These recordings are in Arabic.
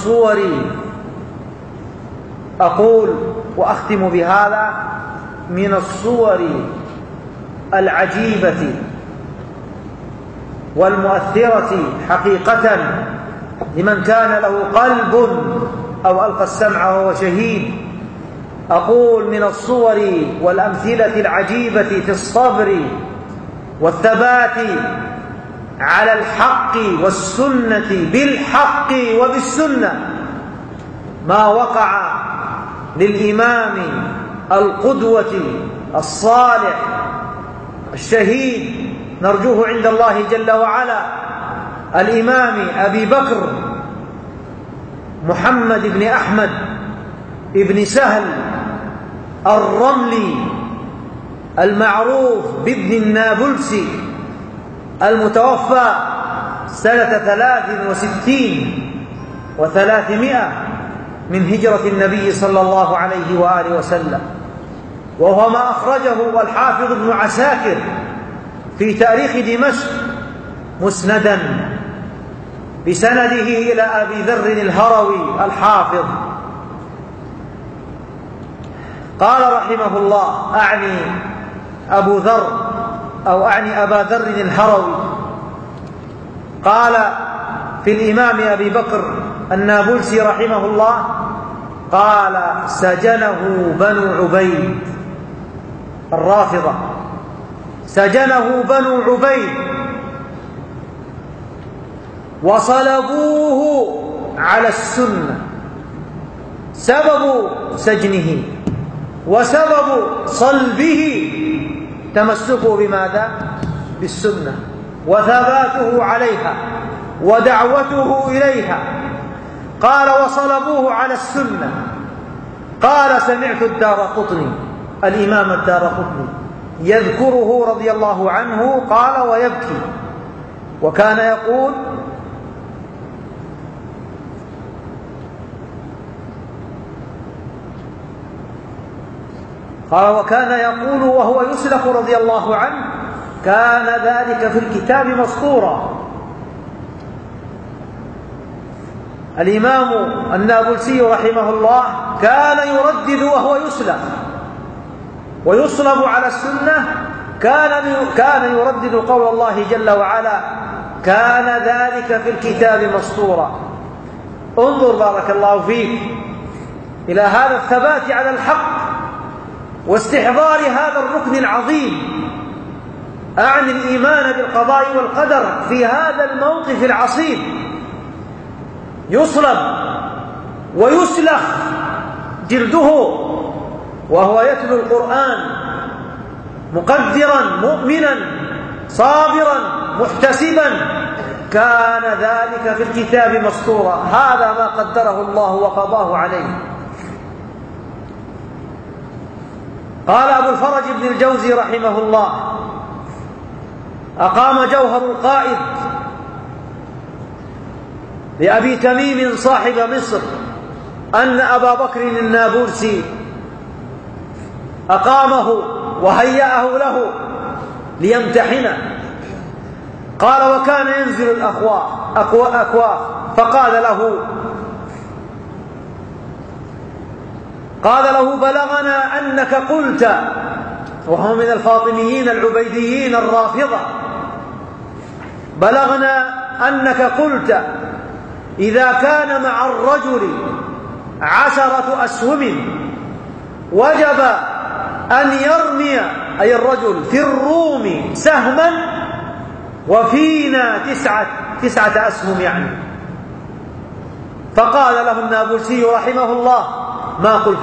الصور. أقول وأختم بهذا: من الصور العجيبة والمؤثرة حقيقة لمن كان له قلب أو ألقى السمع وهو شهيد، أقول من الصور والأمثلة العجيبة في الصبر والثبات على الحق والسنة بالحق وبالسنة ما وقع للإمام القدوة الصالح الشهيد نرجوه عند الله جل وعلا الإمام أبي بكر محمد بن أحمد بن سهل الرملي المعروف بابن النابلسي المتوفى سنة 63 و300 من هجرة النبي صلى الله عليه وآله وسلم، وهو ما أخرجه الحافظ ابن عساكر في تاريخ دمشق مسندا بسنده إلى أبي ذر الهروي الحافظ. قال رحمه الله، أعني أبو ذر أو أعني أبا ذر الهروي، قال في الإمام أبي بكر النابلسي رحمه الله، قال: سجنه بنو عبيد الرافضة، سجنه بنو عبيد وصلبوه على السنة. سبب سجنه وسبب صلبه تمسكه بماذا؟ بالسنة وثباته عليها ودعوته إليها. قال: وصلبوه على السنة. قال: سمعت الدارقطني الإمام الدارقطني يذكره رضي الله عنه، قال: ويبكي، وكان يقول: وكان يقول وهو يسلخ رضي الله عنه: كان ذلك في الكتاب مسطورا. الإمام النابلسي رحمه الله كان يردد وهو يسلخ ويصلب على السنة، كان يردد قول الله جل وعلا: كان ذلك في الكتاب مسطورا. انظر بارك الله فيك إلى هذا الثبات على الحق واستحضار هذا الركن العظيم، أعني الإيمان بالقضاء والقدر في هذا الموقف العصيب. يصلب ويسلخ جلده وهو يتلو القرآن مقدرا مؤمنا صابرا محتسبا، كان ذلك في الكتاب مسطورا. هذا ما قدره الله وقضاه عليه. قال أبو الفرج بن الجوزي رحمه الله: أقام جوهر القائد لأبي تميم صاحب مصر أن أبا بكر النابلسي أقامه وهيأه له ليمتحنه. قال: وكان ينزل الأكواف قال له: بلغنا أنك قلت، وهو من الفاطميين العبيديين الرافضة، بلغنا أنك قلت: إذا كان مع الرجل 10 أسهم وجب أن يرمي، أي الرجل، في الروم سهما وفينا 9 أسهم يعني. فقال له النابلسي رحمه الله: ما قلت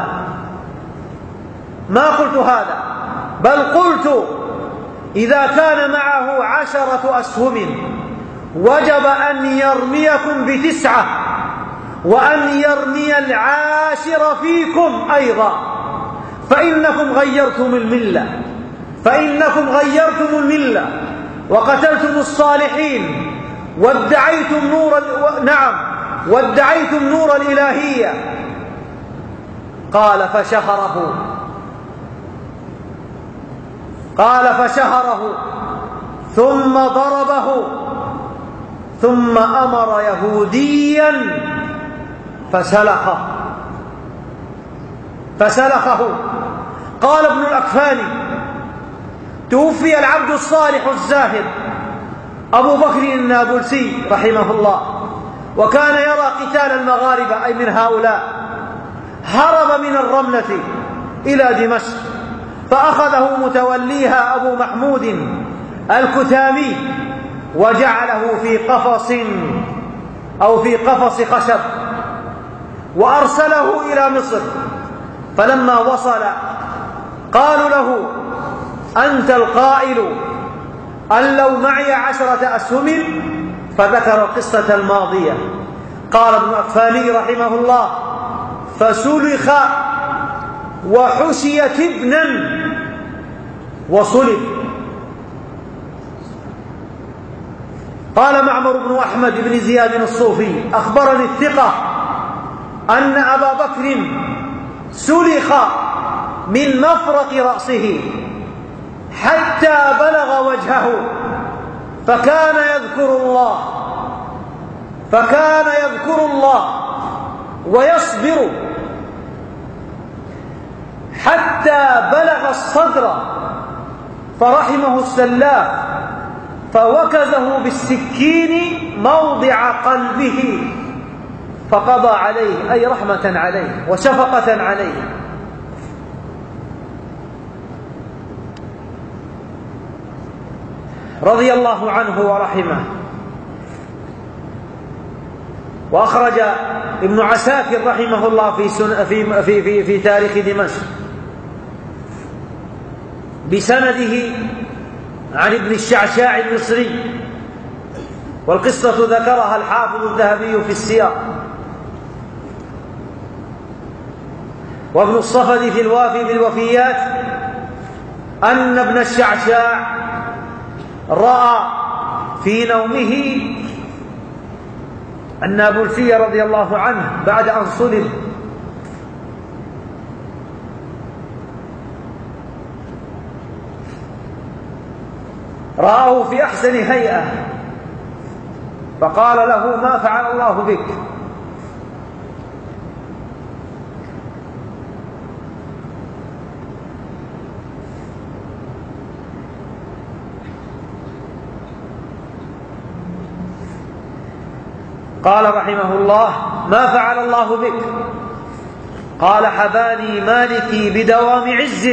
هذا، بل قلت: إذا كان معه 10 أسهم وجب أن يرميكم ب9 وأن يرمي 10 فيكم أيضا، فإنكم غيرتم الملة وقتلتم الصالحين وادعيتم نور الإلهية. قال: فشهره ثم ضربه، ثم أمر يهوديا فسلخه. قال ابن الأكفاني: توفي العبد الصالح الزاهد أبو بكر النابلسي رحمه الله، وكان يرى قتال المغاربة أي من هؤلاء، هرب من الرملة إلى دمشق، فأخذه متوليها أبو محمود الكتامي وجعله في قفص أو في قفص خشب وأرسله إلى مصر. فلما وصل قالوا له: أنت القائل أن لو معي 10 أسهم، فذكر القصة الماضية. قال ابن أكفاني رحمه الله: فسلخ وحشي تبنا وصلب. قال معمر بن أحمد بن زياد الصوفي: أخبرني الثقة أن أبا بكر سلخ من مفرق رأسه حتى بلغ وجهه، فكان يذكر الله ويصبر حتى بلغ الصدر، فرحمه السلاف فوكزه بالسكين موضع قلبه فقضى عليه، أي رحمة عليه وشفقة عليه. رضي الله عنه ورحمه. وأخرج ابن عساكر رحمه الله في تاريخ دمشق بسنده عن ابن الشعشاع المصري، والقصة ذكرها الحافظ الذهبي في السياق، وابن الصفد في الوافي بالوفيات أن ابن الشعشاع رأى في نومه النابلسي رضي الله عنه بعد أن صلب، رآه في أحسن هيئة، فقال له: ما فعل الله بك؟ قال رحمه الله: ما فعل الله بك؟ قال: حباني مالكي بدوام عز،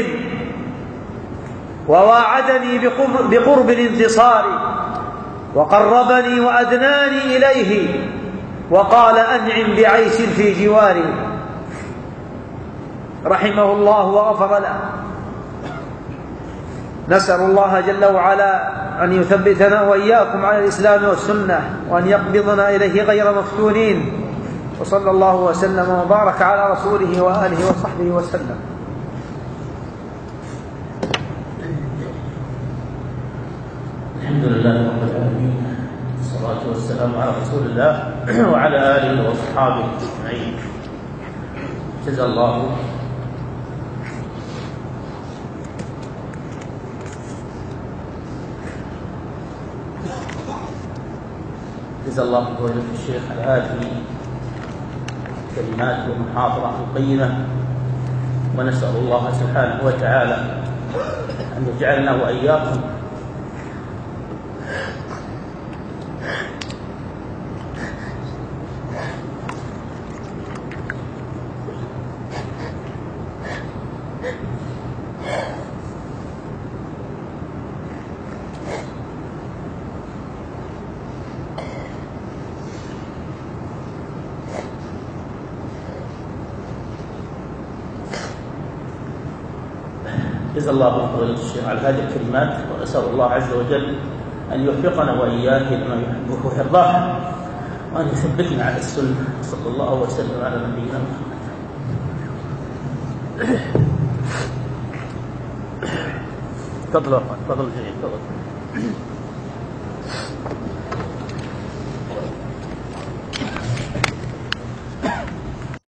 وواعدني بقرب الانتصار، وقربني وأدناني إليه، وقال: أنعم بعيش في جواري. رحمه الله وغفر له. نسأل الله جل وعلا أن يثبتنا وإياكم على الإسلام والسنة، وأن يقبضنا إليه غير مفتونين. وصلى الله وسلم وبارك على رسوله وآله وصحبه وسلم. الحمد لله رب العالمين، والصلاة والسلام على رسول الله وعلى آله وأصحابه أجمعين. جزا الله فضيلة الشيخ على هذه الكلمات والمحاضرة القيمة، ونسأل الله سبحانه وتعالى أن يجعلنا وإياكم جزا الله فضيلة الشيخ على هذه الكلمات، ونسأل الله عز وجل أن يوفقنا وإياك لما يحبه ويرضاه، وأن يثبتنا على السنة. صلى الله وسلم على نبينا محمد. تفضل الجميع.